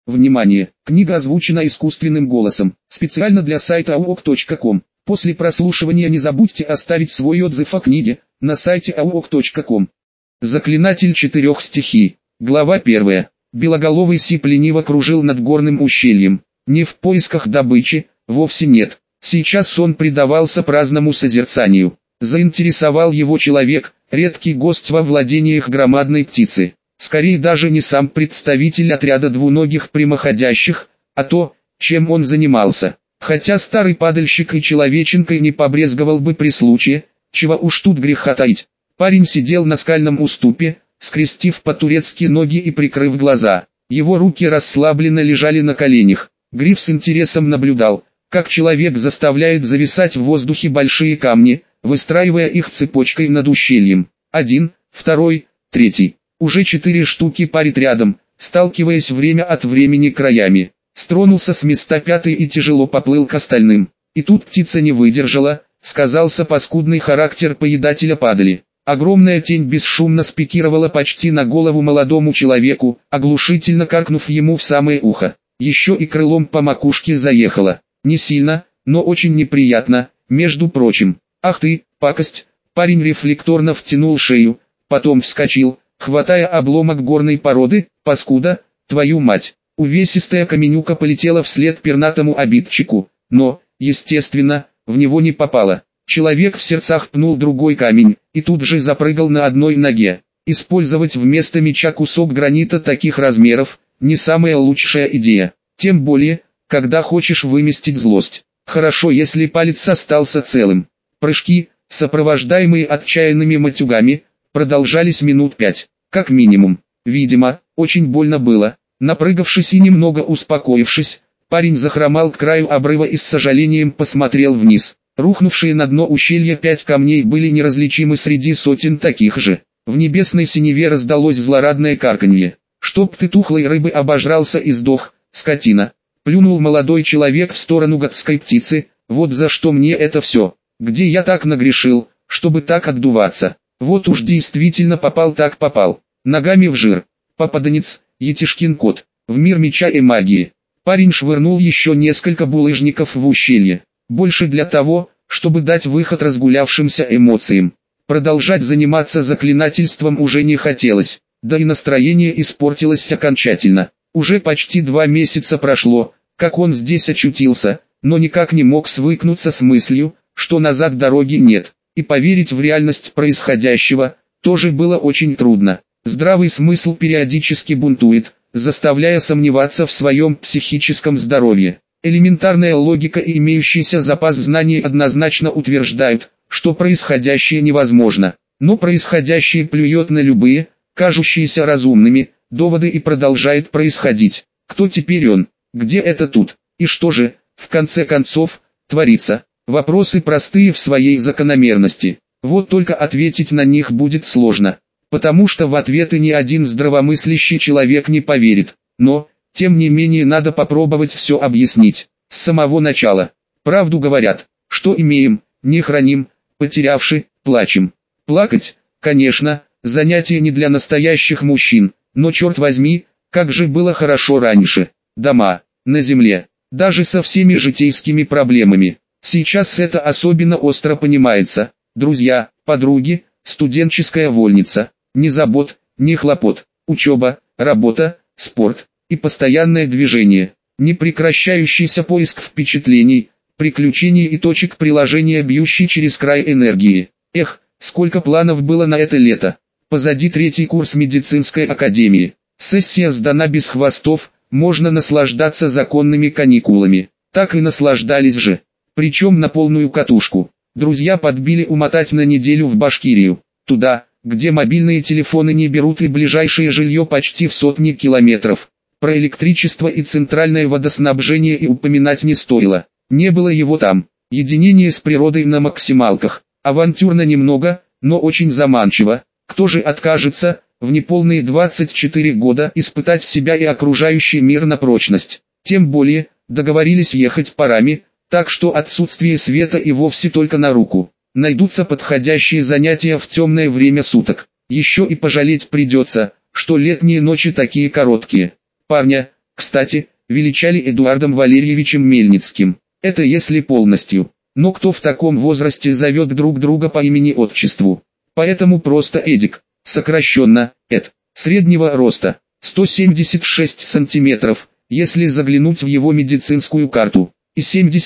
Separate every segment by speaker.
Speaker 1: Внимание! Книга озвучена искусственным голосом, специально для сайта auk.com. После прослушивания не забудьте оставить свой отзыв о книге на сайте auk.com. Заклинатель четырех стихий. Глава 1. Белоголовый сип лениво кружил над горным ущельем. Не в поисках добычи, вовсе нет. Сейчас он предавался праздному созерцанию. Заинтересовал его человек, редкий гость во владениях громадной птицы. Скорее даже не сам представитель отряда двуногих прямоходящих, а то, чем он занимался. Хотя старый падальщик и человеченкой не побрезговал бы при случае, чего уж тут греха таить. Парень сидел на скальном уступе, скрестив по-турецки ноги и прикрыв глаза. Его руки расслабленно лежали на коленях. Гриф с интересом наблюдал, как человек заставляет зависать в воздухе большие камни, выстраивая их цепочкой над ущельем. 1, 2, 3. Уже 4 штуки парит рядом, сталкиваясь время от времени краями. Стронулся с места 5 и тяжело поплыл к остальным. И тут птица не выдержала, сказался паскудный характер поедателя падали. Огромная тень бесшумно спикировала почти на голову молодому человеку, оглушительно каркнув ему в самое ухо. Еще и крылом по макушке заехала. Не сильно, но очень неприятно, между прочим. «Ах ты, пакость!» Парень рефлекторно втянул шею, потом вскочил, хватая обломок горной породы. «Паскуда, твою мать!» Увесистая каменюка полетела вслед пернатому обидчику, но, естественно, в него не попала. Человек в сердцах пнул другой камень, и тут же запрыгал на одной ноге. Использовать вместо меча кусок гранита таких размеров – не самая лучшая идея. Тем более, когда хочешь выместить злость. Хорошо, если палец остался целым. Прыжки, сопровождаемые отчаянными матюгами, продолжались минут 5, как минимум. Видимо, очень больно было. Напрыгавшись и немного успокоившись, парень захромал к краю обрыва и с сожалением посмотрел вниз. Рухнувшие на дно ущелья 5 камней были неразличимы среди сотен таких же. В небесной синеве раздалось злорадное карканье. «Чтоб ты тухлой рыбы обожрался и сдох, скотина!» Плюнул молодой человек в сторону гадской птицы. «Вот за что мне это все. Где я так нагрешил, чтобы так отдуваться? Вот уж действительно попал так попал. Ногами в жир. Попаданец, етишкин кот, в мир меча и магии». Парень швырнул еще несколько булыжников в ущелье. Больше для того, чтобы дать выход разгулявшимся эмоциям. Продолжать заниматься заклинательством уже не хотелось, да и настроение испортилось окончательно. Уже почти 2 месяца прошло, как он здесь очутился, но никак не мог свыкнуться с мыслью, что назад дороги нет, и поверить в реальность происходящего тоже было очень трудно. Здравый смысл периодически бунтует, заставляя сомневаться в своем психическом здоровье. Элементарная логика и имеющийся запас знаний однозначно утверждают, что происходящее невозможно, но происходящее плюет на любые, кажущиеся разумными, доводы и продолжает происходить. Кто теперь он? Где это тут? И что же, в конце концов, творится? Вопросы простые в своей закономерности. Вот только ответить на них будет сложно, потому что в ответы ни один здравомыслящий человек не поверит. Но, тем не менее, надо попробовать все объяснить, с самого начала. Правду говорят, что имеем, не храним, потерявши, плачем. Плакать, конечно, занятие не для настоящих мужчин, но черт возьми, как же было хорошо раньше. Дома, на земле, даже со всеми житейскими проблемами. Сейчас это особенно остро понимается. Друзья, подруги, студенческая вольница, ни забот, ни хлопот, учеба, работа, спорт и постоянное движение, непрекращающийся поиск впечатлений, приключений и точек приложения, бьющий через край энергии. Эх, сколько планов было на это лето. Позади 3-й курс медицинской академии. Сессия сдана без хвостов, можно наслаждаться законными каникулами. Так и наслаждались же. Причем на полную катушку. Друзья подбили умотать на неделю в Башкирию. Туда, где мобильные телефоны не берут и ближайшее жилье почти в сотни километров. Про электричество и центральное водоснабжение и упоминать не стоило. Не было его там. Единение с природой на максималках. Авантюрно немного, но очень заманчиво. Кто же откажется, в неполные 24 года испытать себя и окружающий мир на прочность? Тем более, договорились ехать парами, так что отсутствие света и вовсе только на руку. Найдутся подходящие занятия в темное время суток. Еще и пожалеть придется, что летние ночи такие короткие. Парня, Кстати, величали Эдуардом Валерьевичем Мельницким. Это если полностью. Но кто в таком возрасте зовет друг друга по имени-отчеству? Поэтому просто Эдик, сокращенно, Эд. Среднего роста, 176 сантиметров, если заглянуть в его медицинскую карту, и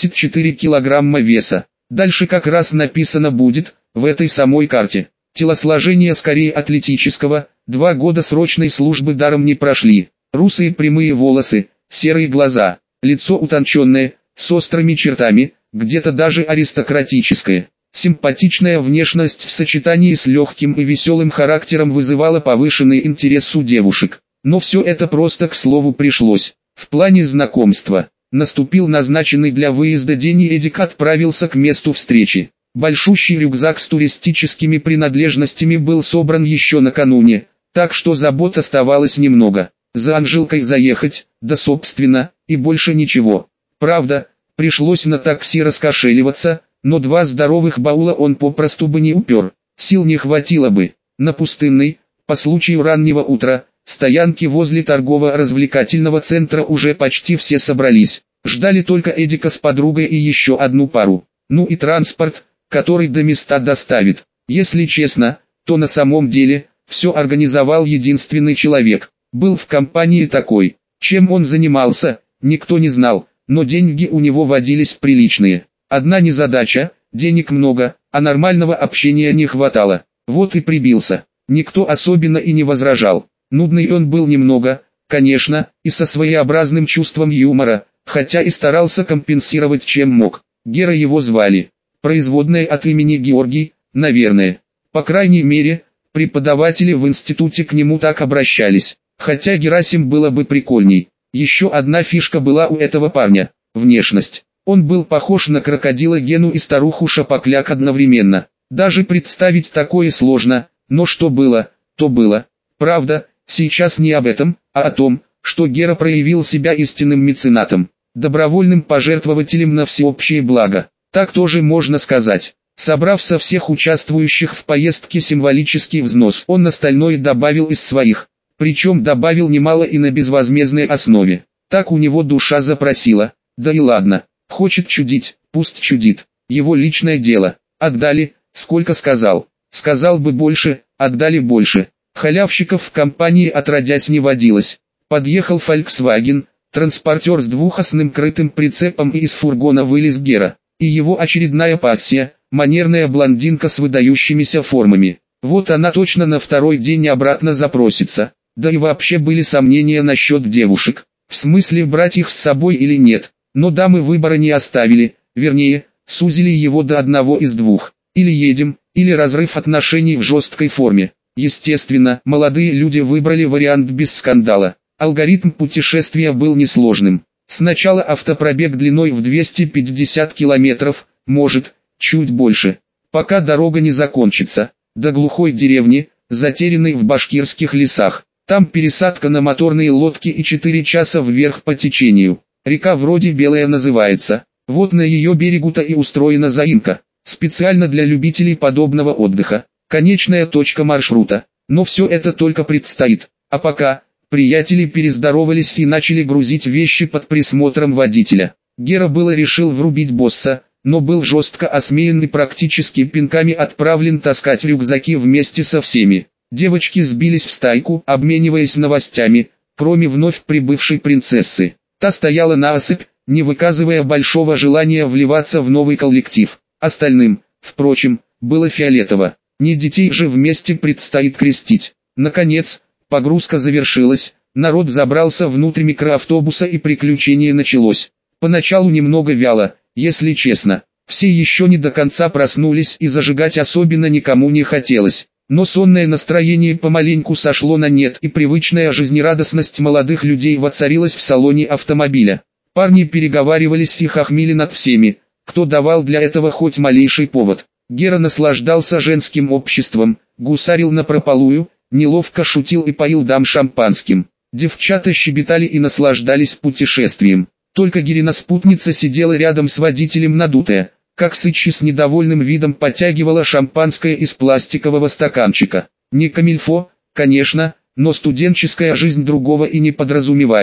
Speaker 1: 74 килограмма веса. Дальше как раз написано будет, в этой самой карте. Телосложение скорее атлетического, 2 года срочной службы даром не прошли. Русые прямые волосы, серые глаза, лицо утонченное, с острыми чертами, где-то даже аристократическое. Симпатичная внешность в сочетании с легким и веселым характером вызывала повышенный интерес у девушек. Но все это просто к слову пришлось. В плане знакомства. Наступил назначенный для выезда день, и Эдик отправился к месту встречи. Большущий рюкзак с туристическими принадлежностями был собран еще накануне, так что забот оставалось немного. За Анжелкой заехать, да собственно, и больше ничего. Правда, пришлось на такси раскошеливаться, но 2 здоровых баула он попросту бы не упер, сил не хватило бы. На пустынной, по случаю раннего утра, стоянке возле торгово-развлекательного центра уже почти все собрались. Ждали только Эдика с подругой и еще одну пару. Ну и транспорт, который до места доставит. Если честно, то на самом деле, все организовал единственный человек. Был в компании такой. Чем он занимался, никто не знал, но деньги у него водились приличные. Одна незадача, денег много, а нормального общения не хватало. Вот и прибился. Никто особенно и не возражал. Нудный он был немного, конечно, и со своеобразным чувством юмора, хотя и старался компенсировать чем мог. Гера его звали. Производная от имени Георгий, наверное. По крайней мере, преподаватели в институте к нему так обращались. Хотя Герасим было бы прикольней. Еще одна фишка была у этого парня – внешность. Он был похож на крокодила Гену и старуху Шапокляк одновременно. Даже представить такое сложно, но что было, то было. Правда, сейчас не об этом, а о том, что Гера проявил себя истинным меценатом, добровольным пожертвователем на всеобщее благо. Так тоже можно сказать. Собрав со всех участвующих в поездке символический взнос, он остальное добавил из своих. Причем добавил немало и на безвозмездной основе. Так у него душа запросила. Да и ладно. Хочет чудить, пусть чудит. Его личное дело. Отдали, сколько сказал. Сказал бы больше, отдали больше. Халявщиков в компании отродясь не водилось. Подъехал Volkswagen, транспортер с двухосным крытым прицепом, и из фургона вылез Гера. И его очередная пассия, манерная блондинка с выдающимися формами. Вот она точно на второй день обратно запросится. Да и вообще были сомнения насчет девушек. В смысле брать их с собой или нет. Но дамы выбора не оставили, вернее, сузили его до одного из двух. Или едем, или разрыв отношений в жесткой форме. Естественно, молодые люди выбрали вариант без скандала. Алгоритм путешествия был несложным. Сначала автопробег длиной в 250 километров, может, чуть больше. Пока дорога не закончится, до глухой деревни, затерянной в башкирских лесах. Там пересадка на моторные лодки и 4 часа вверх по течению. Река вроде Белая называется. Вот на ее берегу-то и устроена заимка. Специально для любителей подобного отдыха. Конечная точка маршрута. Но все это только предстоит. А пока, приятели перездоровались и начали грузить вещи под присмотром водителя. Гера было решил врубить босса, но был жестко осмеян и практически пинками отправлен таскать рюкзаки вместе со всеми. Девочки сбились в стайку, обмениваясь новостями, кроме вновь прибывшей принцессы. Та стояла наосыпь, не выказывая большого желания вливаться в новый коллектив. Остальным, впрочем, было фиолетово. Не детей же вместе предстоит крестить. Наконец, погрузка завершилась, народ забрался внутрь микроавтобуса и приключение началось. Поначалу немного вяло, если честно. Все еще не до конца проснулись и зажигать особенно никому не хотелось. Но сонное настроение помаленьку сошло на нет, и привычная жизнерадостность молодых людей воцарилась в салоне автомобиля. Парни переговаривались и хохмили над всеми, кто давал для этого хоть малейший повод. Гера наслаждался женским обществом, гусарил напропалую, неловко шутил и поил дам шампанским. Девчата щебетали и наслаждались путешествием. Только Герина спутница сидела рядом с водителем надутая, как сычи с недовольным видом подтягивала шампанское из пластикового стаканчика. Не камильфо, конечно, но студенческая жизнь другого и не подразумевает.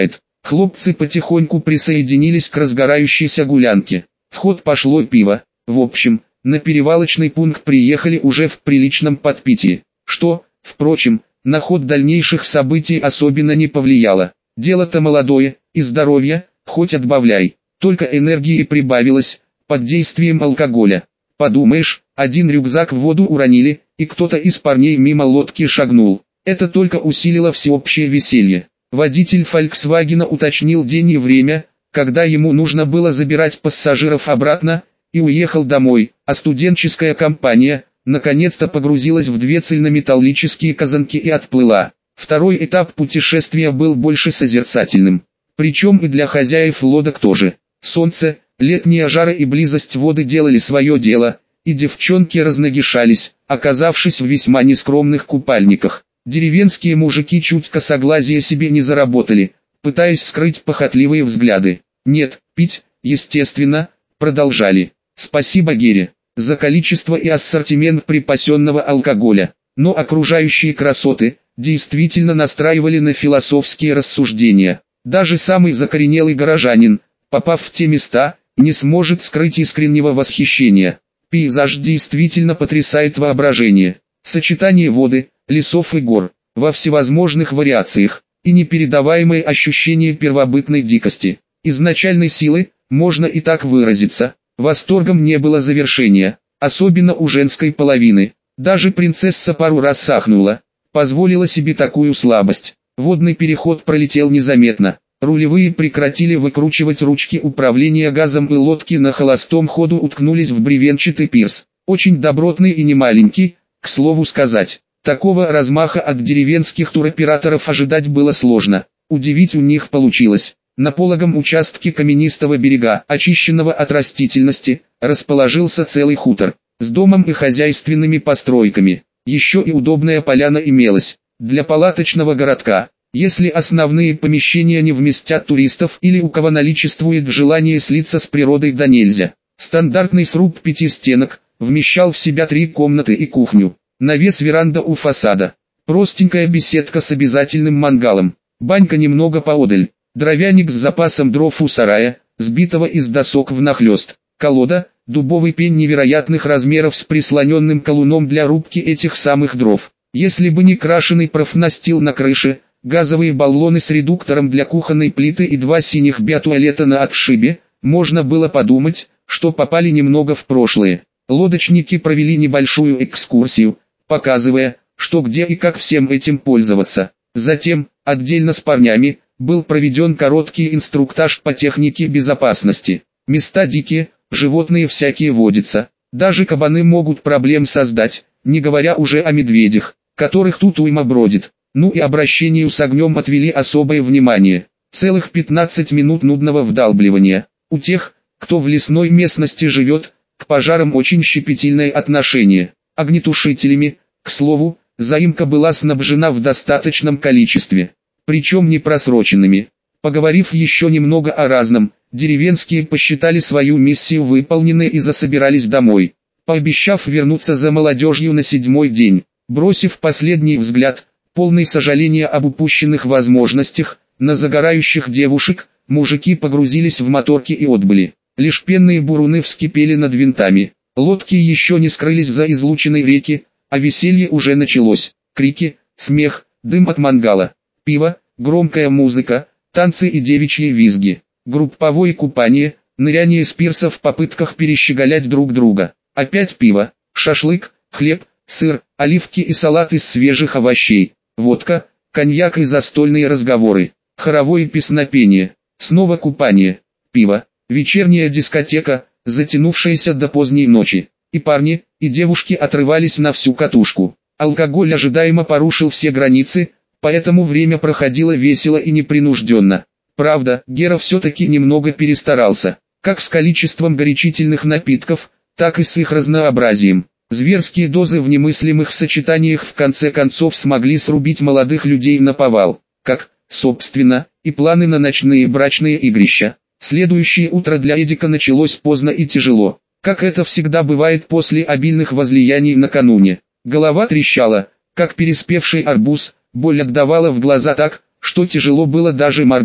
Speaker 1: Хлопцы потихоньку присоединились к разгорающейся гулянке. В ход пошло пиво. В общем, на перевалочный пункт приехали уже в приличном подпитии, что, впрочем, на ход дальнейших событий особенно не повлияло. Дело-то молодое, и здоровье, хоть отбавляй, только энергии прибавилось, под действием алкоголя. Подумаешь, один рюкзак в воду уронили, и кто-то из парней мимо лодки шагнул. Это только усилило всеобщее веселье. Водитель «Фольксвагена» уточнил день и время, когда ему нужно было забирать пассажиров обратно, и уехал домой, а студенческая компания, наконец-то погрузилась в две цельнометаллические казанки и отплыла. Второй этап путешествия был больше созерцательным. Причем и для хозяев лодок тоже. Солнце, летние жары и близость воды делали свое дело, и девчонки разногишались, оказавшись в весьма нескромных купальниках. Деревенские мужики чуть косоглазия себе не заработали, пытаясь скрыть похотливые взгляды. Нет, пить, естественно, продолжали. Спасибо Гере за количество и ассортимент припасенного алкоголя, но окружающие красоты действительно настраивали на философские рассуждения. Даже самый закоренелый горожанин, попав в те места, не сможет скрыть искреннего восхищения. Пейзаж действительно потрясает воображение. Сочетание воды, лесов и гор, во всевозможных вариациях, и непередаваемое ощущение первобытной дикости, изначальной силы, можно и так выразиться. Восторгом не было завершения, особенно у женской половины. Даже принцесса пару раз сахнула, позволила себе такую слабость. Водный переход пролетел незаметно. Рулевые прекратили выкручивать ручки управления газом, и лодки на холостом ходу уткнулись в бревенчатый пирс. Очень добротный и немаленький, к слову сказать. Такого размаха от деревенских туроператоров ожидать было сложно. Удивить у них получилось. На пологом участке каменистого берега, очищенного от растительности, расположился целый хутор, с домом и хозяйственными постройками. Еще и удобная поляна имелась, для палаточного городка, если основные помещения не вместят туристов или у кого наличествует желание слиться с природой да нельзя. Стандартный сруб 5 стенок, вмещал в себя 3 комнаты и кухню, навес веранда у фасада, простенькая беседка с обязательным мангалом, банька немного поодаль. Дровяник с запасом дров у сарая, сбитого из досок внахлёст, колода, дубовый пень невероятных размеров с прислоненным колуном для рубки этих самых дров. Если бы не крашеный профнастил на крыше, газовые баллоны с редуктором для кухонной плиты и 2 синих биотуалета на отшибе, можно было подумать, что попали немного в прошлое. Лодочники провели небольшую экскурсию, показывая, что где и как всем этим пользоваться. Затем, отдельно с парнями, был проведен короткий инструктаж по технике безопасности. Места дикие, животные всякие водятся, даже кабаны могут проблем создать, не говоря уже о медведях, которых тут уйма бродит. Ну и обращению с огнем отвели особое внимание. Целых 15 минут нудного вдалбливания. У тех, кто в лесной местности живет, к пожарам очень щепетильное отношение. Огнетушителями, к слову, заимка была снабжена в достаточном количестве, причем не просроченными. Поговорив еще немного о разном, деревенские посчитали свою миссию выполненной и засобирались домой, пообещав вернуться за молодежью на 7-й день. Бросив последний взгляд, полный сожаления об упущенных возможностях, на загорающих девушек, мужики погрузились в моторки и отбыли. Лишь пенные буруны вскипели над винтами. Лодки еще не скрылись за излученной реки, а веселье уже началось. Крики, смех, дым от мангала, пиво, громкая музыка, танцы и девичьи визги. Групповое купание, ныряние с пирса в попытках перещеголять друг друга. Опять пиво, шашлык, хлеб, сыр, оливки и салат из свежих овощей. Водка, коньяк и застольные разговоры. Хоровое песнопение. Снова купание. Пиво. Вечерняя дискотека, затянувшаяся до поздней ночи. И парни, и девушки отрывались на всю катушку. Алкоголь ожидаемо порушил все границы, поэтому время проходило весело и непринужденно. Правда, Гера все-таки немного перестарался, как с количеством горячительных напитков, так и с их разнообразием. Зверские дозы в немыслимых сочетаниях в конце концов смогли срубить молодых людей наповал, как, собственно, и планы на ночные брачные игрища. Следующее утро для Эдика началось поздно и тяжело, как это всегда бывает после обильных возлияний накануне. Голова трещала, как переспевший арбуз, боль отдавала в глаза так, что тяжело было даже моргать.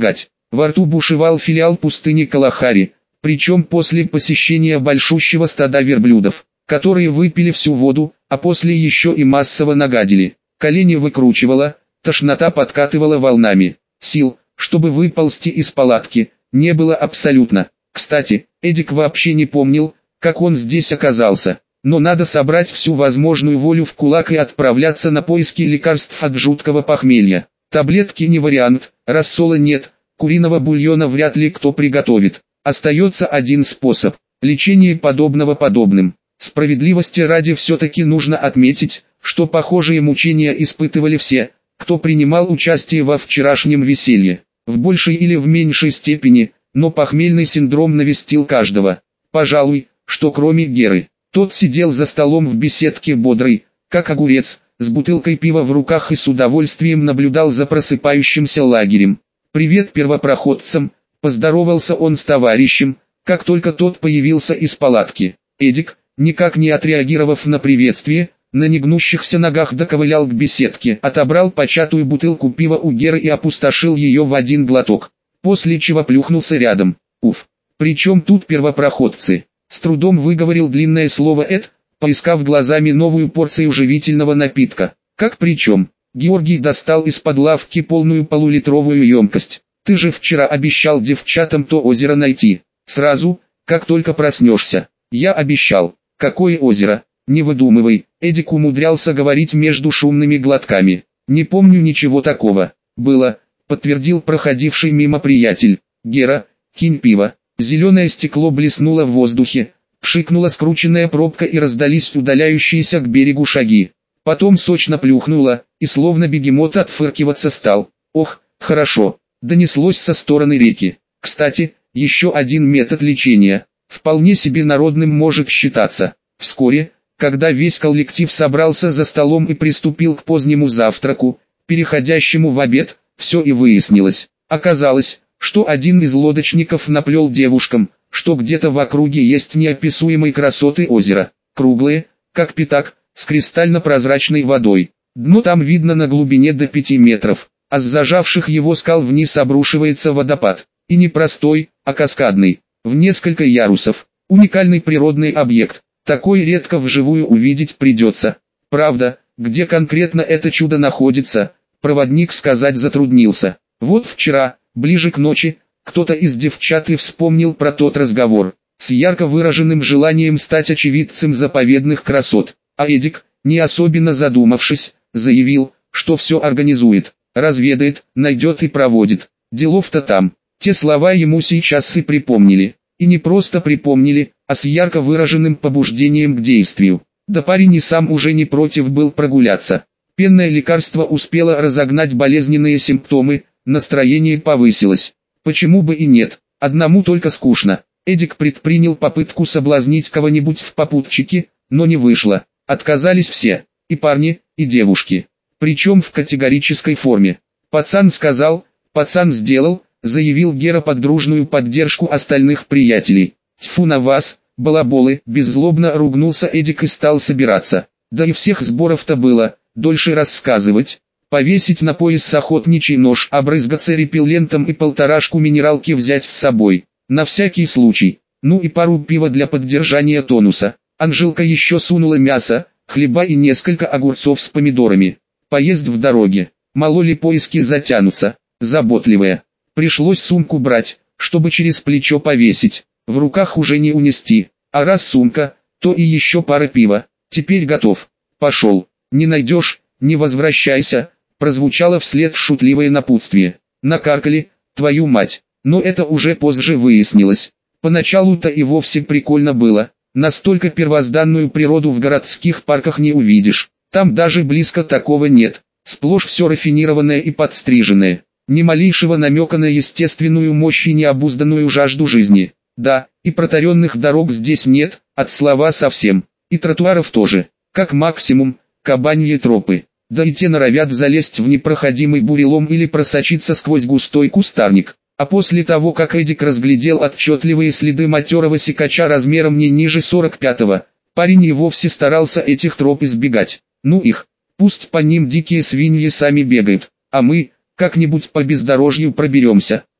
Speaker 1: Во рту бушевал филиал пустыни Калахари, причем после посещения большущего стада верблюдов, которые выпили всю воду, а после еще и массово нагадили. Колени выкручивало, тошнота подкатывала волнами. Сил, чтобы выползти из палатки, не было абсолютно. Кстати, Эдик вообще не помнил, как он здесь оказался. Но надо собрать всю возможную волю в кулак и отправляться на поиски лекарств от жуткого похмелья. Таблетки не вариант, рассола нет, куриного бульона вряд ли кто приготовит. Остается один способ – лечение подобного подобным. Справедливости ради все-таки нужно отметить, что похожие мучения испытывали все, кто принимал участие во вчерашнем веселье. В большей или в меньшей степени, но похмельный синдром навестил каждого. Пожалуй, что кроме Геры. Тот сидел за столом в беседке бодрый, как огурец, с бутылкой пива в руках и с удовольствием наблюдал за просыпающимся лагерем. «Привет первопроходцам», — поздоровался он с товарищем, как только тот появился из палатки. Эдик, никак не отреагировав на приветствие, на негнущихся ногах доковылял к беседке, отобрал початую бутылку пива у Геры и опустошил ее в один глоток, после чего плюхнулся рядом. Уф, причем тут первопроходцы? С трудом выговорил длинное слово «эд», поискав глазами новую порцию живительного напитка. Как причем? Георгий достал из-под лавки полную полулитровую емкость. «Ты же вчера обещал девчатам то озеро найти. Сразу, как только проснешься». «Я обещал. Какое озеро? Не выдумывай». Эдик умудрялся говорить между шумными глотками. «Не помню ничего такого». «Было», подтвердил проходивший мимо приятель. «Гера, кинь пиво». Зеленое стекло блеснуло в воздухе, пшикнула скрученная пробка и раздались удаляющиеся к берегу шаги. Потом сочно плюхнуло, и словно бегемот отфыркиваться стал. «Ох, хорошо», донеслось со стороны реки. Кстати, еще один метод лечения, вполне себе народным может считаться. Вскоре, когда весь коллектив собрался за столом и приступил к позднему завтраку, переходящему в обед, все и выяснилось. Оказалось, что один из лодочников наплел девушкам, что где-то в округе есть неописуемой красоты озеро, круглое, как пятак, с кристально-прозрачной водой. Дно там видно на глубине до 5 метров, а с зажавших его скал вниз обрушивается водопад. И не простой, а каскадный, в несколько ярусов. Уникальный природный объект, такой редко вживую увидеть придется. Правда, где конкретно это чудо находится, проводник сказать затруднился. Вот вчера, ближе к ночи, кто-то из девчат и вспомнил про тот разговор, с ярко выраженным желанием стать очевидцем заповедных красот. А Эдик, не особенно задумавшись, заявил, что все организует, разведает, найдет и проводит. Делов-то там. Те слова ему сейчас и припомнили. И не просто припомнили, а с ярко выраженным побуждением к действию. Да парень и сам уже не против был прогуляться. Пенное лекарство успело разогнать болезненные симптомы, настроение повысилось. Почему бы и нет, одному только скучно. Эдик предпринял попытку соблазнить кого-нибудь в попутчике, но не вышло. Отказались все, и парни, и девушки. Причем в категорической форме. «Пацан сказал, пацан сделал», заявил Гера под дружную поддержку остальных приятелей. «Тьфу на вас, балаболы», беззлобно ругнулся Эдик и стал собираться. Да и всех сборов-то было, дольше рассказывать. Повесить на пояс охотничий нож, обрызгаться репеллентом и полторашку минералки взять с собой. На всякий случай. Ну и пару пива для поддержания тонуса. Анжелка еще сунула мясо, хлеба и несколько огурцов с помидорами. Поезд в дороге. Мало ли поиски затянутся. Заботливая. Пришлось сумку брать, чтобы через плечо повесить. В руках уже не унести. А раз сумка, то и еще пара пива. Теперь готов. Пошел. Не найдешь, не возвращайся. Прозвучало вслед шутливое напутствие. Накаркали, твою мать. Но это уже позже выяснилось. Поначалу-то и вовсе прикольно было. Настолько первозданную природу в городских парках не увидишь. Там даже близко такого нет. Сплошь все рафинированное и подстриженное. Ни малейшего намека на естественную мощь и необузданную жажду жизни. Да, и протаренных дорог здесь нет, от слова совсем. И тротуаров тоже. Как максимум, кабаньи тропы. Да и те норовят залезть в непроходимый бурелом или просочиться сквозь густой кустарник. А после того, как Эдик разглядел отчетливые следы матерого сикача размером не ниже 45-го, парень и вовсе старался этих троп избегать. Ну их, пусть по ним дикие свиньи сами бегают, а мы, как-нибудь по бездорожью проберемся.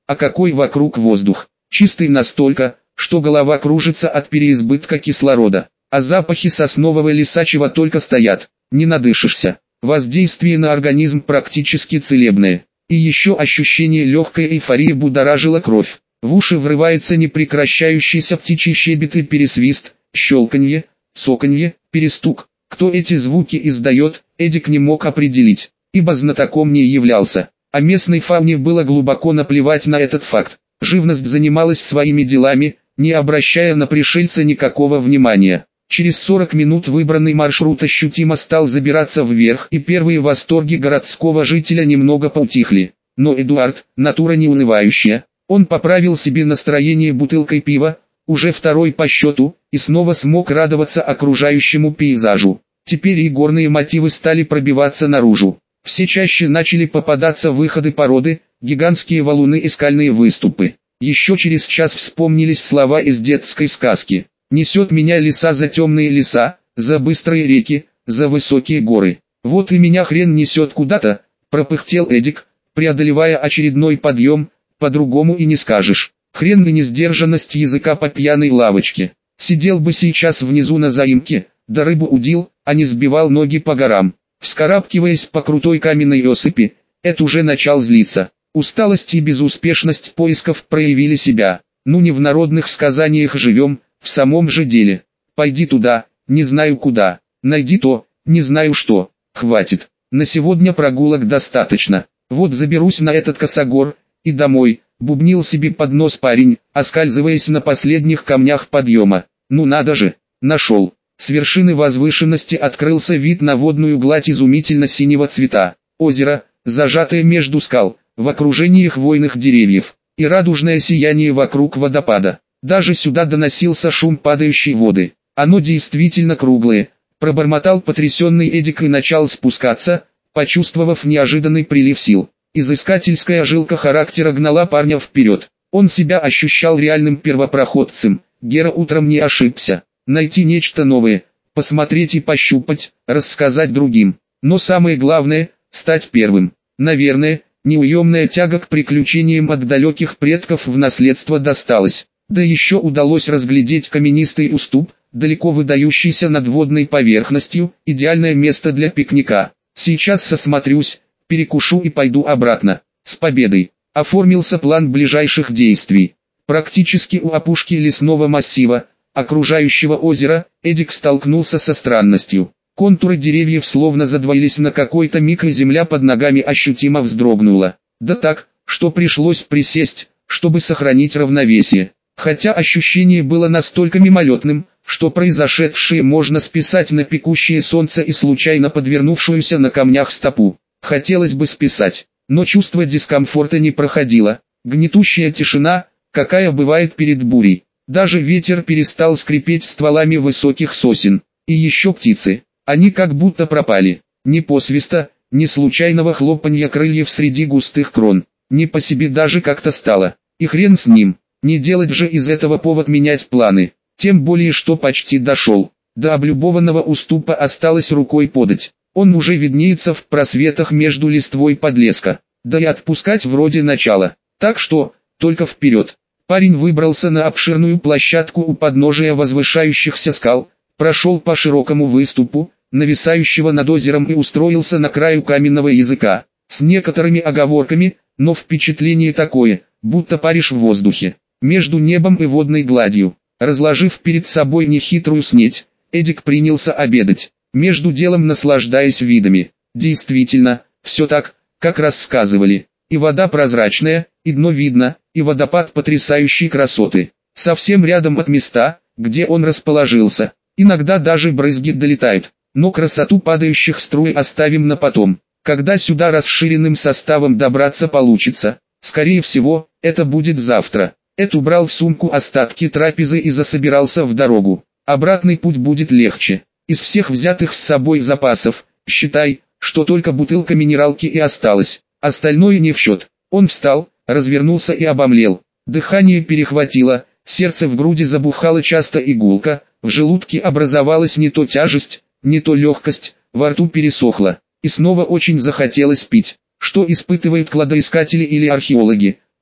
Speaker 1: А какой вокруг воздух! Чистый настолько, что голова кружится от переизбытка кислорода. А запахи соснового леса чего только стоят, не надышишься. Воздействие на организм практически целебное. И еще ощущение легкой эйфории будоражило кровь. В уши врывается непрекращающийся птичий щебет и пересвист, щелканье, цоканье, перестук. Кто эти звуки издает, Эдик не мог определить, ибо знатоком не являлся. А местной фауне было глубоко наплевать на этот факт. Живность занималась своими делами, не обращая на пришельца никакого внимания. Через 40 минут выбранный маршрут ощутимо стал забираться вверх, и первые восторги городского жителя немного поутихли. Но Эдуард, натура неунывающая, он поправил себе настроение бутылкой пива, уже второй по счету, и снова смог радоваться окружающему пейзажу. Теперь и горные мотивы стали пробиваться наружу. Все чаще начали попадаться выходы породы, гигантские валуны и скальные выступы. Еще через час вспомнились слова из детской сказки. «Несет меня леса за темные леса, за быстрые реки, за высокие горы. Вот и меня хрен несет куда-то», пропыхтел Эдик, преодолевая очередной подъем, по-другому и не скажешь. Хрен и несдержанность языка по пьяной лавочке. Сидел бы сейчас внизу на заимке, да рыбу удил, а не сбивал ноги по горам. Вскарабкиваясь по крутой каменной осыпи, Эд уже начал злиться. Усталость и безуспешность поисков проявили себя. Ну не в народных сказаниях живем, в самом же деле. Пойди туда, не знаю куда, найди то, не знаю что. Хватит, на сегодня прогулок достаточно. Вот заберусь на этот косогор, и домой, бубнил себе под нос парень, оскальзываясь на последних камнях подъема. Ну надо же, нашел. С вершины возвышенности открылся вид на водную гладь изумительно синего цвета. Озеро, зажатое между скал, в окружении хвойных деревьев, и радужное сияние вокруг водопада. Даже сюда доносился шум падающей воды. Оно действительно круглое, пробормотал потрясенный Эдик и начал спускаться, почувствовав неожиданный прилив сил. Изыскательская жилка характера гнала парня вперед. Он себя ощущал реальным первопроходцем. Гера утром не ошибся. Найти нечто новое, посмотреть и пощупать, рассказать другим. Но самое главное – стать первым. Наверное, неуемная тяга к приключениям от далеких предков в наследство досталась. Да еще удалось разглядеть каменистый уступ, далеко выдающийся над водной поверхностью, идеальное место для пикника. Сейчас сосмотрюсь, перекушу и пойду обратно. С победой! Оформился план ближайших действий. Практически у опушки лесного массива, окружающего озера, Эдик столкнулся со странностью. Контуры деревьев словно задвоились на какой-то миг, и земля под ногами ощутимо вздрогнула. Да так, что пришлось присесть, чтобы сохранить равновесие. Хотя ощущение было настолько мимолетным, что произошедшее можно списать на пекущее солнце и случайно подвернувшуюся на камнях стопу. Хотелось бы списать, но чувство дискомфорта не проходило. Гнетущая тишина, какая бывает перед бурей. Даже ветер перестал скрипеть стволами высоких сосен. И еще птицы. Они как будто пропали. Ни посвиста, ни случайного хлопанья крыльев среди густых крон. Не по себе даже как-то стало. И хрен с ним. Не делать же из этого повод менять планы. Тем более, что почти дошел. До облюбованного уступа осталось рукой подать. Он уже виднеется в просветах между листвой подлеска. Да и отпускать вроде начала. Так что, только вперед. Парень выбрался на обширную площадку у подножия возвышающихся скал, прошел по широкому выступу, нависающего над озером, и устроился на краю каменного языка. С некоторыми оговорками, но впечатление такое, будто паришь в воздухе. Между небом и водной гладью, разложив перед собой нехитрую снеть, Эдик принялся обедать, между делом наслаждаясь видами. Действительно, все так, как рассказывали. И вода прозрачная, и дно видно, и водопад потрясающей красоты. Совсем рядом от места, где он расположился. Иногда даже брызги долетают, но красоту падающих струй оставим на потом. Когда сюда расширенным составом добраться получится, скорее всего, это будет завтра. Эд убрал в сумку остатки трапезы и засобирался в дорогу. Обратный путь будет легче. Из всех взятых с собой запасов, считай, что только бутылка минералки и осталась. Остальное не в счет. Он встал, развернулся и обомлел. Дыхание перехватило, сердце в груди забухало часто и гулко, в желудке образовалась не то тяжесть, не то легкость, во рту пересохло. И снова очень захотелось пить. Что испытывают кладоискатели или археологи,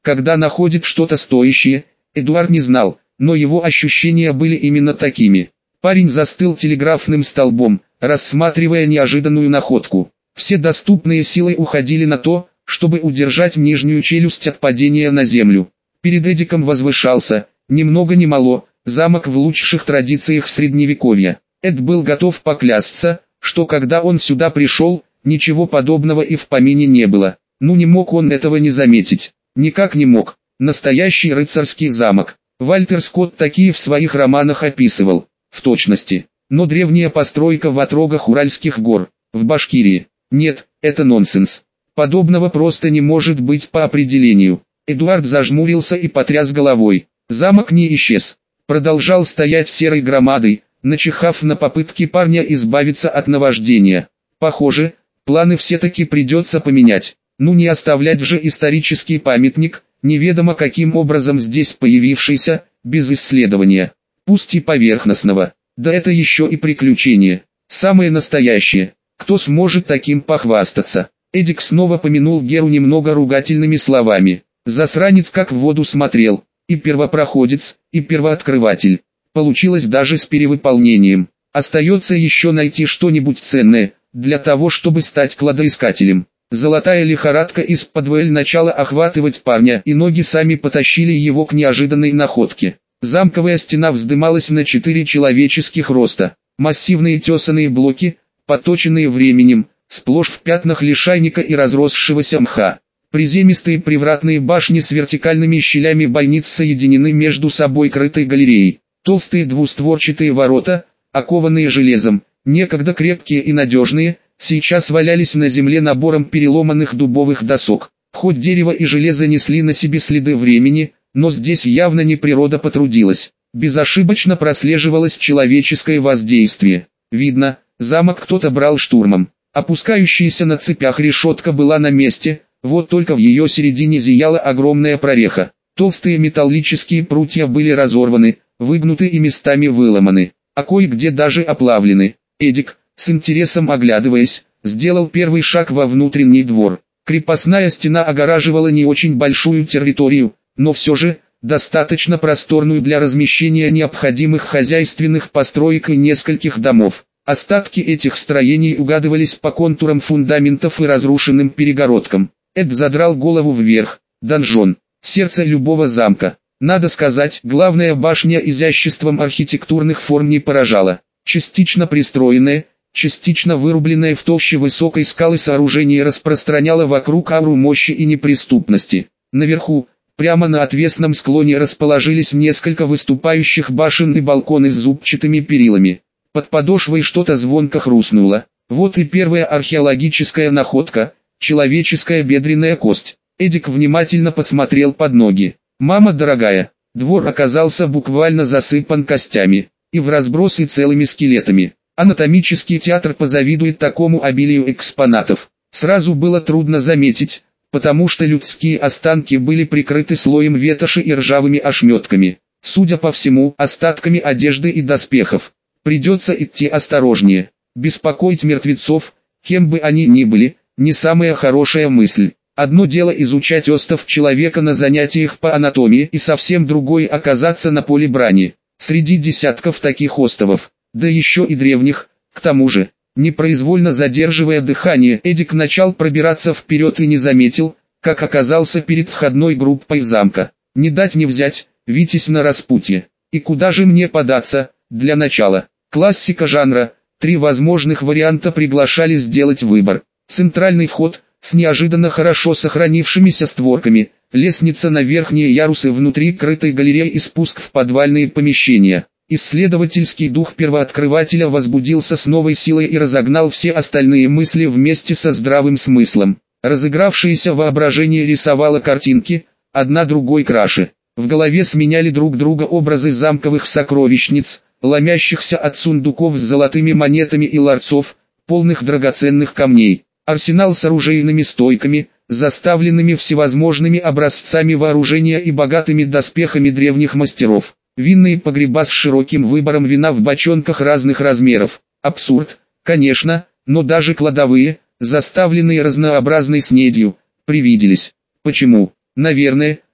Speaker 1: когда находит что-то стоящее, Эдуард не знал, но его ощущения были именно такими. Парень застыл телеграфным столбом, рассматривая неожиданную находку. Все доступные силы уходили на то, чтобы удержать нижнюю челюсть от падения на землю. Перед Эдиком возвышался, ни много ни мало, замок в лучших традициях средневековья. Эд был готов поклясться, что когда он сюда пришел, ничего подобного и в помине не было. Ну не мог он этого не заметить. Никак не мог. Настоящий рыцарский замок. Вальтер Скотт такие в своих романах описывал. В точности. Но древняя постройка в отрогах Уральских гор, в Башкирии. Нет, это нонсенс. Подобного просто не может быть по определению. Эдуард зажмурился и потряс головой. Замок не исчез. Продолжал стоять серой громадой, начихав на попытки парня избавиться от наваждения. Похоже, планы все-таки придется поменять. Ну не оставлять же исторический памятник, неведомо каким образом здесь появившийся, без исследования. Пусть и поверхностного. Да это еще и приключение. Самое настоящее. Кто сможет таким похвастаться? Эдик снова помянул Геру немного ругательными словами. Засранец как в воду смотрел. И первопроходец, и первооткрыватель. Получилось даже с перевыполнением. Остается еще найти что-нибудь ценное, для того чтобы стать кладоискателем. Золотая лихорадка из-под начала охватывать парня, и ноги сами потащили его к неожиданной находке. Замковая стена вздымалась на 4 человеческих роста. Массивные тесаные блоки, поточенные временем, сплошь в пятнах лишайника и разросшегося мха. Приземистые привратные башни с вертикальными щелями бойниц соединены между собой крытой галереей. Толстые двустворчатые ворота, окованные железом, некогда крепкие и надежные, сейчас валялись на земле набором переломанных дубовых досок. Хоть дерево и железо несли на себе следы времени, но здесь явно не природа потрудилась. Безошибочно прослеживалось человеческое воздействие. Видно, замок кто-то брал штурмом. Опускающаяся на цепях решетка была на месте, вот только в ее середине зияла огромная прореха. Толстые металлические прутья были разорваны, выгнуты и местами выломаны, а кое-где даже оплавлены. Эдик, с интересом оглядываясь, сделал первый шаг во внутренний двор. Крепостная стена огораживала не очень большую территорию, но все же, достаточно просторную для размещения необходимых хозяйственных построек и нескольких домов. Остатки этих строений угадывались по контурам фундаментов и разрушенным перегородкам. Эд задрал голову вверх. Донжон. Сердце любого замка. Надо сказать, главная башня изяществом архитектурных форм не поражала. Частично пристроенное, частично вырубленное в толще высокой скалы сооружение распространяло вокруг ауру мощи и неприступности. Наверху, прямо на отвесном склоне расположились несколько выступающих башен и балконы с зубчатыми перилами. Под подошвой что-то звонко хрустнуло. Вот и первая археологическая находка, человеческая бедренная кость. Эдик внимательно посмотрел под ноги. «Мама дорогая!» Двор оказался буквально засыпан костями, и в разброс и целыми скелетами. Анатомический театр позавидует такому обилию экспонатов. Сразу было трудно заметить, потому что людские останки были прикрыты слоем ветоши и ржавыми ошметками. Судя по всему, остатками одежды и доспехов. Придется идти осторожнее. Беспокоить мертвецов, кем бы они ни были, не самая хорошая мысль. Одно дело изучать остов человека на занятиях по анатомии и совсем другое оказаться на поле брани. Среди десятков таких остовов, да еще и древних, к тому же. Непроизвольно задерживая дыхание, Эдик начал пробираться вперед и не заметил, как оказался перед входной группой замка. Не дать не взять, Витязь на распутье. И куда же мне податься, для начала? Классика жанра, 3 возможных варианта приглашали сделать выбор. Центральный вход, с неожиданно хорошо сохранившимися створками, лестница на верхние ярусы внутри крытой галереи и спуск в подвальные помещения. Исследовательский дух первооткрывателя возбудился с новой силой и разогнал все остальные мысли вместе со здравым смыслом. Разыгравшееся воображение рисовало картинки, одна другой краше. В голове сменяли друг друга образы замковых сокровищниц, ломящихся от сундуков с золотыми монетами и ларцов, полных драгоценных камней. Арсенал с оружейными стойками, заставленными всевозможными образцами вооружения и богатыми доспехами древних мастеров. Винные погреба с широким выбором вина в бочонках разных размеров. Абсурд, конечно, но даже кладовые, заставленные разнообразной снедью, привиделись. Почему? Наверное,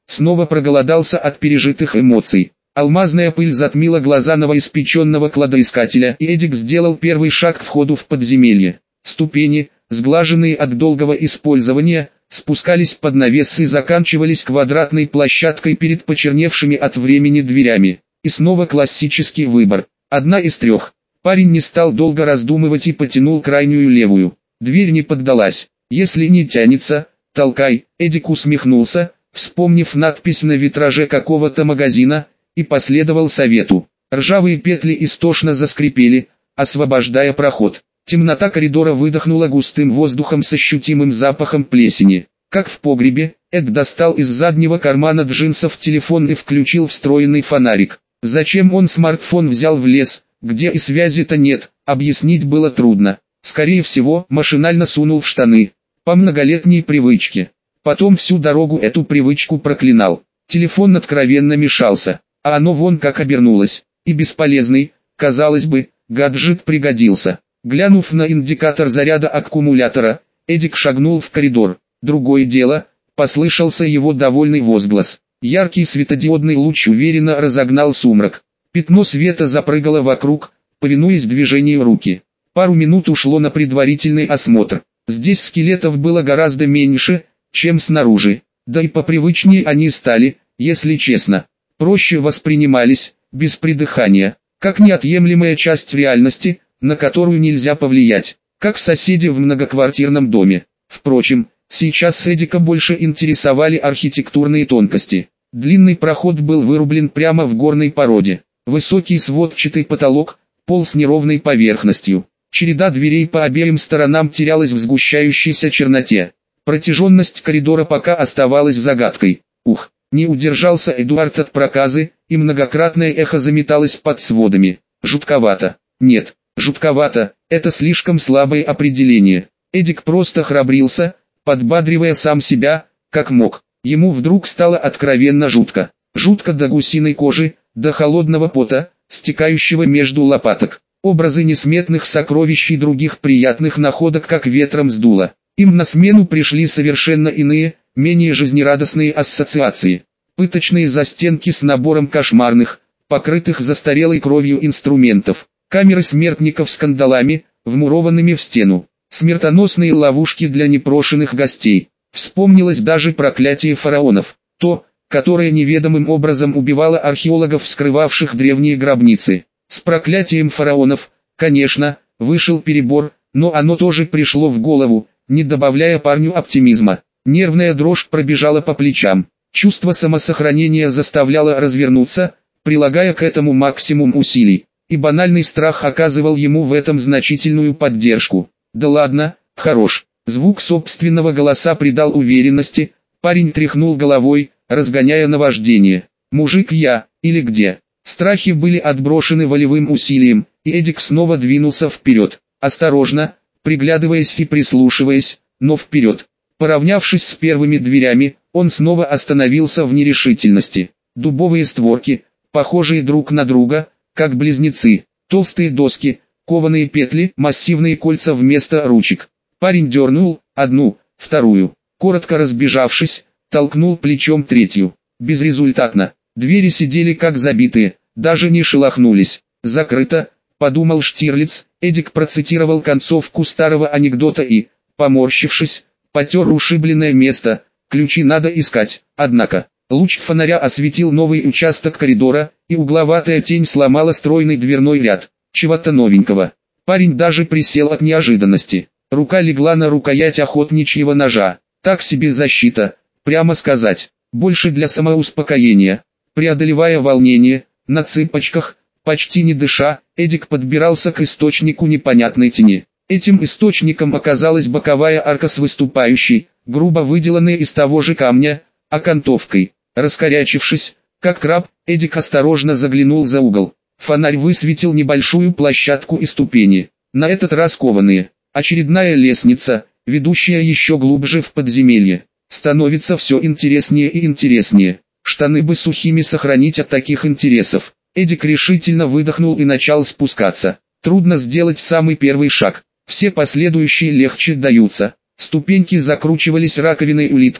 Speaker 1: снова проголодался от пережитых эмоций. Алмазная пыль затмила глаза новоиспеченного кладоискателя, и Эдик сделал первый шаг к входу в подземелье. Ступени, сглаженные от долгого использования, спускались под навес и заканчивались квадратной площадкой перед почерневшими от времени дверями. И снова классический выбор. Одна из трех. Парень не стал долго раздумывать и потянул крайнюю левую. Дверь не поддалась. «Если не тянется, толкай», — Эдик усмехнулся, вспомнив надпись на витраже какого-то магазина, и последовал совету. Ржавые петли истошно заскрипели, освобождая проход. Темнота коридора выдохнула густым воздухом с ощутимым запахом плесени. Как в погребе, Эд достал из заднего кармана джинсов телефон и включил встроенный фонарик. Зачем он смартфон взял в лес, где и связи-то нет, объяснить было трудно. Скорее всего, машинально сунул в штаны. По многолетней привычке. Потом всю дорогу эту привычку проклинал. Телефон откровенно мешался, а оно вон как обернулось. И бесполезный, казалось бы, гаджет пригодился. Глянув на индикатор заряда аккумулятора, Эдик шагнул в коридор. Другое дело, послышался его довольный возглас. Яркий светодиодный луч уверенно разогнал сумрак. Пятно света запрыгало вокруг, повинуясь движению руки. Пару минут ушло на предварительный осмотр. Здесь скелетов было гораздо меньше, чем снаружи. Да и попривычнее они стали, если честно. Проще воспринимались, без придыхания, как неотъемлемая часть реальности, на которую нельзя повлиять, как соседи в многоквартирном доме. Впрочем, сейчас Эдика больше интересовали архитектурные тонкости. Длинный проход был вырублен прямо в горной породе. Высокий сводчатый потолок, пол с неровной поверхностью. Череда дверей по обеим сторонам терялась в сгущающейся черноте. Протяженность коридора пока оставалась загадкой. Ух, не удержался Эдуард от проказы, и многократное эхо заметалось под сводами. Жутковато. Нет, жутковато, это слишком слабое определение. Эдик просто храбрился, подбадривая сам себя, как мог. Ему вдруг стало откровенно жутко. Жутко до гусиной кожи, до холодного пота, стекающего между лопаток. Образы несметных сокровищ и других приятных находок как ветром сдуло. Им на смену пришли совершенно иные, менее жизнерадостные ассоциации. Пыточные застенки с набором кошмарных, покрытых застарелой кровью инструментов. Камеры смертников с кандалами, вмурованными в стену. Смертоносные ловушки для непрошенных гостей. Вспомнилось даже проклятие фараонов. То, которое неведомым образом убивало археологов, вскрывавших древние гробницы. С проклятием фараонов, конечно, вышел перебор, но оно тоже пришло в голову, не добавляя парню оптимизма. Нервная дрожь пробежала по плечам. Чувство самосохранения заставляло развернуться, прилагая к этому максимум усилий. И банальный страх оказывал ему в этом значительную поддержку. Да ладно, хорош. Звук собственного голоса придал уверенности, парень тряхнул головой, разгоняя наваждение. «Мужик я, или где?» Страхи были отброшены волевым усилием, и Эдик снова двинулся вперед. Осторожно, приглядываясь и прислушиваясь, но вперед. Поравнявшись с первыми дверями, он снова остановился в нерешительности. Дубовые створки, похожие друг на друга, как близнецы. Толстые доски, кованые петли, массивные кольца вместо ручек. Парень дернул одну, вторую. Коротко разбежавшись, толкнул плечом третью. Безрезультатно. Двери сидели как забитые, даже не шелохнулись. «Закрыто», — подумал Штирлиц. Эдик процитировал концовку старого анекдота и, поморщившись, потер ушибленное место. Ключи надо искать. Однако, луч фонаря осветил новый участок коридора, и угловатая тень сломала стройный дверной ряд. Чего-то новенького. Парень даже присел от неожиданности. Рука легла на рукоять охотничьего ножа. Так себе защита, прямо сказать. Больше для самоуспокоения. Преодолевая волнение, на цыпочках, почти не дыша, Эдик подбирался к источнику непонятной тени. Этим источником оказалась боковая арка с выступающей, грубо выделанной из того же камня, окантовкой. Раскорячившись, как краб, Эдик осторожно заглянул за угол. Фонарь высветил небольшую площадку и ступени, на этот раз кованые. Очередная лестница, ведущая еще глубже в подземелье. Становится все интереснее и интереснее. Штаны бы сухими сохранить от таких интересов. Эдик решительно выдохнул и начал спускаться. Трудно сделать самый первый шаг. Все последующие легче даются. Ступеньки закручивались раковиной улитки,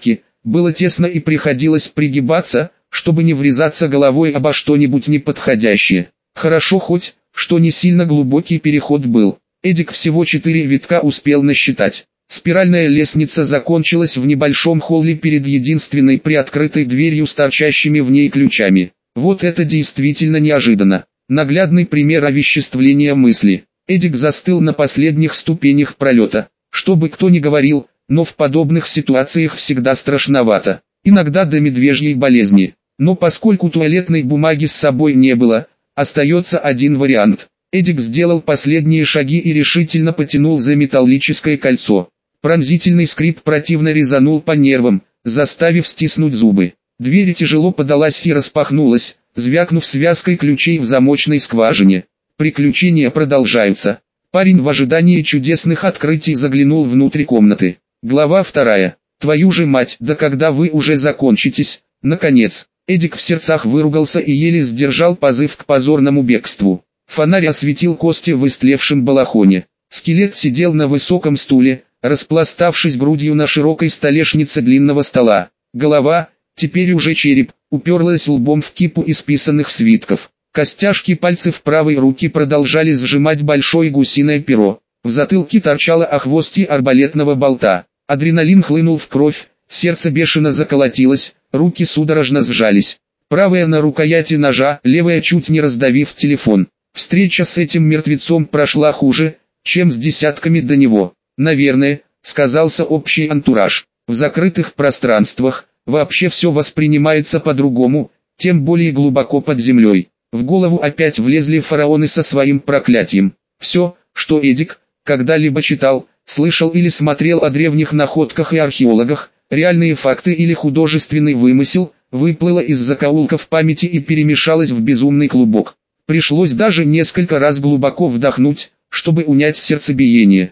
Speaker 1: Было тесно и приходилось пригибаться, чтобы не врезаться головой обо что-нибудь неподходящее. Хорошо хоть, что не сильно глубокий переход был. Эдик всего 4 витка успел насчитать. Спиральная лестница закончилась в небольшом холле перед единственной приоткрытой дверью с торчащими в ней ключами. Вот это действительно неожиданно. Наглядный пример овеществления мысли. Эдик застыл на последних ступенях пролета. Что бы кто ни говорил, но в подобных ситуациях всегда страшновато. Иногда до медвежьей болезни. Но поскольку туалетной бумаги с собой не было, остается один вариант. Эдик сделал последние шаги и решительно потянул за металлическое кольцо. Пронзительный скрип противно резанул по нервам, заставив стиснуть зубы. Дверь тяжело подалась и распахнулась, звякнув связкой ключей в замочной скважине. Приключения продолжаются. Парень в ожидании чудесных открытий заглянул внутрь комнаты. Глава 2. Твою же мать, да когда вы уже закончитесь, наконец. Эдик в сердцах выругался и еле сдержал позыв к позорному бегству. Фонарь осветил кости в истлевшем балахоне. Скелет сидел на высоком стуле, распластавшись грудью на широкой столешнице длинного стола. Голова, теперь уже череп, уперлась лбом в кипу исписанных свитков. Костяшки пальцев правой руки продолжали сжимать большое гусиное перо. В затылке торчало охвостье арбалетного болта. Адреналин хлынул в кровь, сердце бешено заколотилось, руки судорожно сжались. Правая на рукояти ножа, левая чуть не раздавив телефон. Встреча с этим мертвецом прошла хуже, чем с десятками до него. Наверное, сказался общий антураж. В закрытых пространствах вообще все воспринимается по-другому, тем более глубоко под землей. В голову опять влезли фараоны со своим проклятием. Все, что Эдик когда-либо читал, слышал или смотрел о древних находках и археологах, реальные факты или художественный вымысел, выплыло из закоулков памяти и перемешалось в безумный клубок. Пришлось даже несколько раз глубоко вдохнуть, чтобы унять сердцебиение.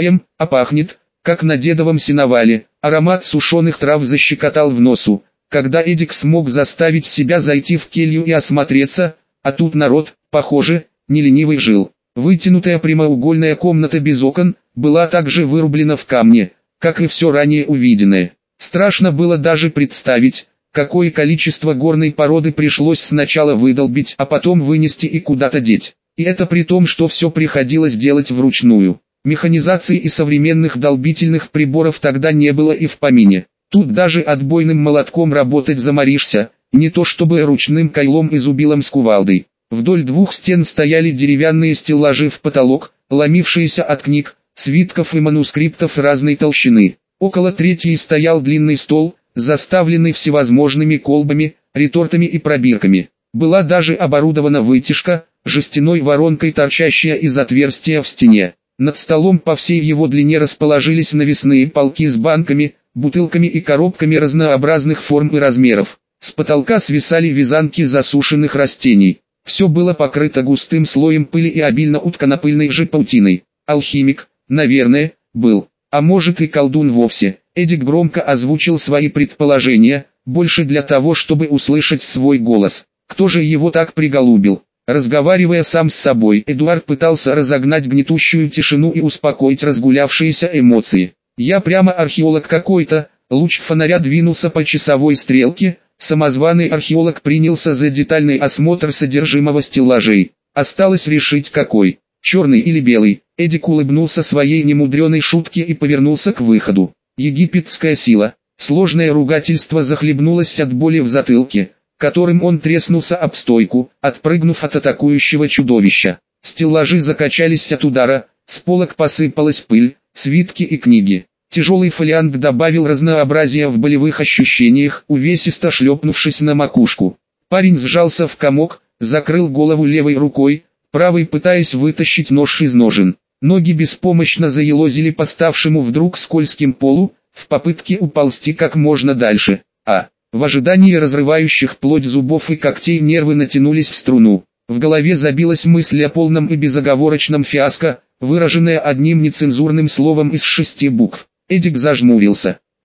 Speaker 1: А пахнет, как на дедовом сеновале. Аромат сушеных трав защекотал в носу. Когда Эдик смог заставить себя зайти в келью и осмотреться, а тут народ, похоже, не ленивый жил. Вытянутая прямоугольная комната без окон, была также вырублена в камне, как и все ранее увиденное. Страшно было даже представить, какое количество горной породы пришлось сначала выдолбить, а потом вынести и куда-то деть. И это при том, что все приходилось делать вручную. Механизации и современных долбительных приборов тогда не было и в помине. Тут даже отбойным молотком работать заморишься, не то чтобы ручным кайлом и зубилом с кувалдой. Вдоль двух стен стояли деревянные стеллажи в потолок, ломившиеся от книг, свитков и манускриптов разной толщины. Около третьей стоял длинный стол, заставленный всевозможными колбами, ретортами и пробирками. Была даже оборудована вытяжка, жестяной воронкой, торчащая из отверстия в стене. Над столом по всей его длине расположились навесные полки с банками, бутылками и коробками разнообразных форм и размеров. С потолка свисали вязанки засушенных растений. Все было покрыто густым слоем пыли и обильно уткано пыльной же паутиной. Алхимик, наверное, был. А может и колдун вовсе. Эдик громко озвучил свои предположения, больше для того, чтобы услышать свой голос. Кто же его так приголубил? Разговаривая сам с собой, Эдуард пытался разогнать гнетущую тишину и успокоить разгулявшиеся эмоции. «Я прямо археолог какой-то», луч фонаря двинулся по часовой стрелке, самозваный археолог принялся за детальный осмотр содержимого стеллажей. Осталось решить какой, черный или белый. Эдик улыбнулся своей немудреной шутке и повернулся к выходу. Египетская сила. Сложное ругательство захлебнулось от боли в затылке, которым он треснулся об стойку, отпрыгнув от атакующего чудовища. Стеллажи закачались от удара, с полок посыпалась пыль, свитки и книги. Тяжелый фолиант добавил разнообразия в болевых ощущениях, увесисто шлепнувшись на макушку. Парень сжался в комок, закрыл голову левой рукой, правой пытаясь вытащить нож из ножен. Ноги беспомощно заелозили по ставшему вдруг скользким полу, в попытке уползти как можно дальше. В ожидании разрывающих плоть зубов и когтей нервы натянулись в струну. В голове забилась мысль о полном и безоговорочном фиаско, выраженная одним нецензурным словом из 6 букв. Эдик зажмурился.